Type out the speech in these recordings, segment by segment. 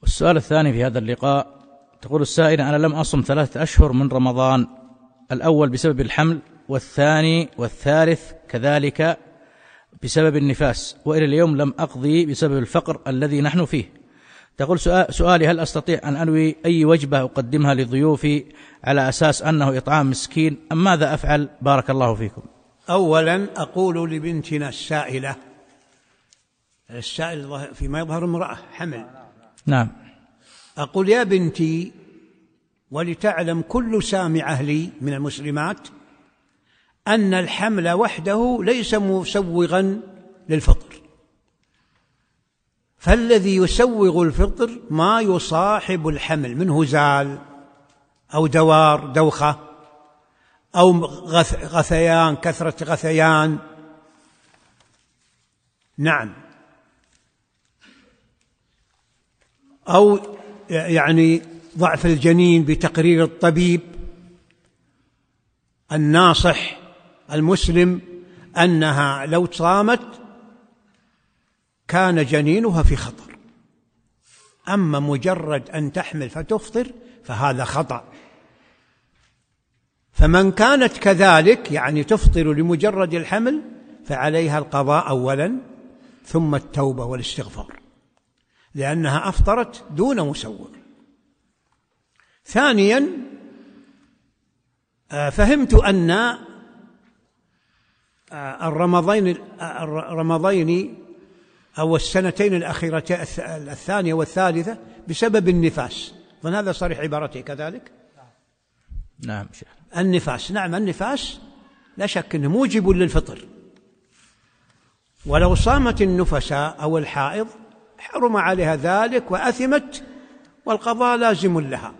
والسؤال الثاني في هذا اللقاء، تقول السائلة: أنا لم أصم 3 أشهر من رمضان، الأول بسبب الحمل، والثاني والثالث كذلك بسبب النفاس، وإلى اليوم لم أقضي بسبب الفقر الذي نحن فيه. تقول سؤالي: هل أستطيع أن أنوي أي وجبة أقدمها لضيوفي على أساس أنه إطعام مسكين، أم ماذا أفعل؟ بارك الله فيكم. أولا أقول لبنتنا السائل فيما يظهر امرأة حمل، نعم، أقول: يا بنتي، ولتعلم كل سامعة لي من المسلمات أن الحمل وحده ليس مسوغا للفطر، فالذي يسوغ الفطر ما يصاحب الحمل من هزال أو دوخة أو غثيان، كثرة غثيان، نعم، أو يعني ضعف الجنين بتقرير الطبيب الناصح المسلم أنها لو صامت كان جنينها في خطر. أما مجرد أن تحمل فتفطر فهذا خطأ. فمن كانت كذلك يعني تفطر لمجرد الحمل فعليها القضاء أولا، ثم التوبة والاستغفار، لأنها أفطرت دون مسوغ. ثانيا، فهمت أن الرمضين أو السنتين الأخيرتين الثانية والثالثة بسبب النفاس، ظن هذا صريح عبارته كذلك؟ نعم شيخ. النفاس، نعم، النفاس لا شك أنه موجب للفطر، ولو صامت النفساء أو الحائض حرم عليها ذلك وأثمت، والقضاء لازم لها.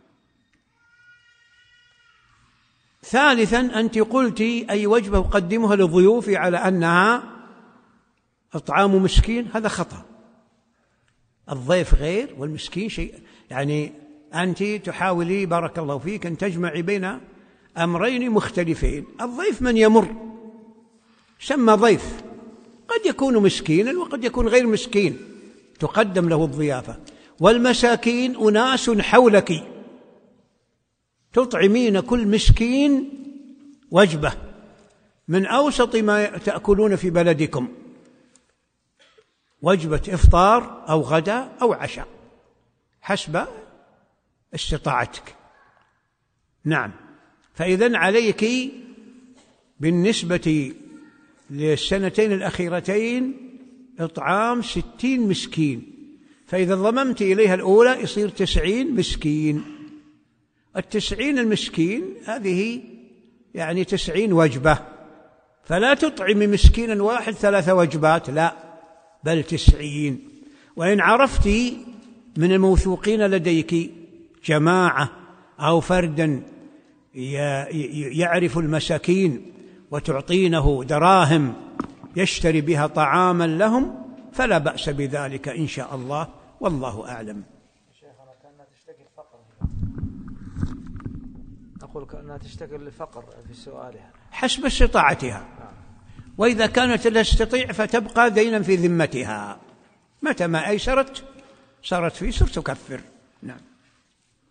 ثالثا، أنت قلت أي وجبة أقدمها لضيوفي على أنها إطعام مسكين، هذا خطأ. الضيف غير والمسكين شيء، يعني أنت تحاولي بارك الله فيك أن تجمعي بين أمرين مختلفين. الضيف من يمر سمى ضيف، قد يكون مسكينا وقد يكون غير مسكين، تقدم له الضيافة. والمساكين أناس حولك، تطعمين كل مسكين وجبة من أوسط ما تأكلون في بلدكم، وجبة إفطار أو غداء أو عشاء حسب استطاعتك. نعم، فإذن عليك بالنسبة للسنتين الأخيرتين إطعام 60 مسكين، فإذا ضممت إليها الأولى يصير 90 مسكين. 90 المسكين هذه يعني 90 وجبة، فلا تطعم مسكينا واحد 3 وجبات، لا، بل 90. وإن عرفت من الموثوقين لديك جماعة أو فردا يعرف المساكين وتعطينه دراهم يشتري بها طعاما لهم فلا بأس بذلك إن شاء الله، والله أعلم. شيخنا كأنها تشتكي الفقر، أقول كأنها تشتكي الفقر في سؤالها حسب استطاعتها، وإذا كانت لا تستطيع فتبقى دينا في ذمتها، متى ما أيسرت صارت في سر تكفر. نعم.